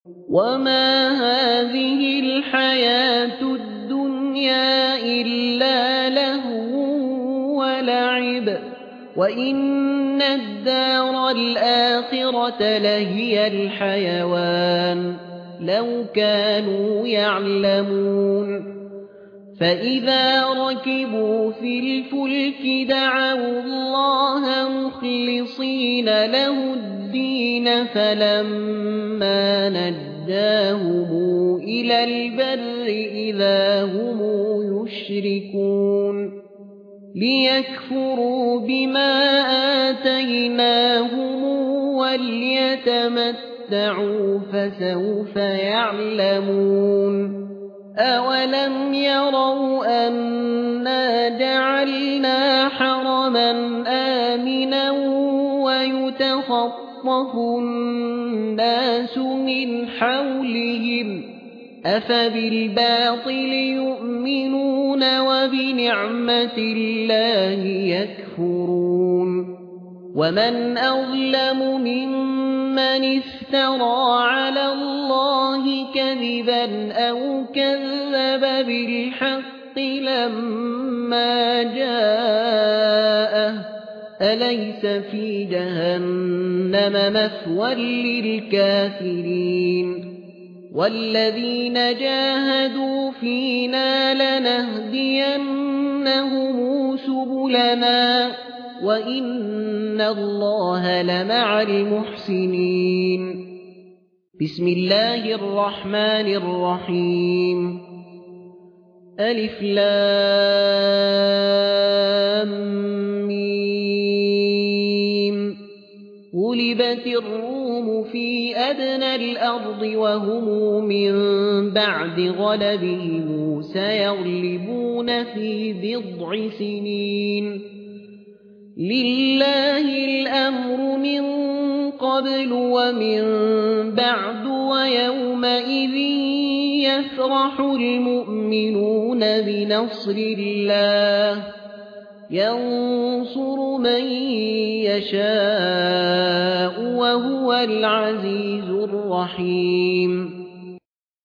وما هذه الحياة الدنيا إلا لهو ولعب وإن الدار الآخرة لهي الحيوان لو كانوا يعلمون فإذا ركبوا في الفلك دعوا الله مخلصين له الدين فلما نجاهم إلى البر إذا هم يشركون ليكفروا بما آتيناهم وليتمتعوا فسوف يعلمون أولم يروا أنا جعلنا حرما آمنا ويتخطف الناس من حولهم أفبالباطل يؤمنون وبنعمة الله يكفرون ومن أظلم ممن افترى على الله كذبا أو كذب بالحق لما جاءه أليس في جهنم مثوى للكافرين والذين جاهدوا فينا لنهدينهم سبلنا وإن الله لمع المحسنين بسم الله الرحمن الرحيم ألف لام ميم غلبت الروم في أدنى الأرض وهم من بعد غلبهم سيغلبون في بضع سنين لله الأمر من قبل ومن بعد ويومئذ يفرح المؤمنون بنصر الله ينصر من يشاء وهو العزيز الرحيم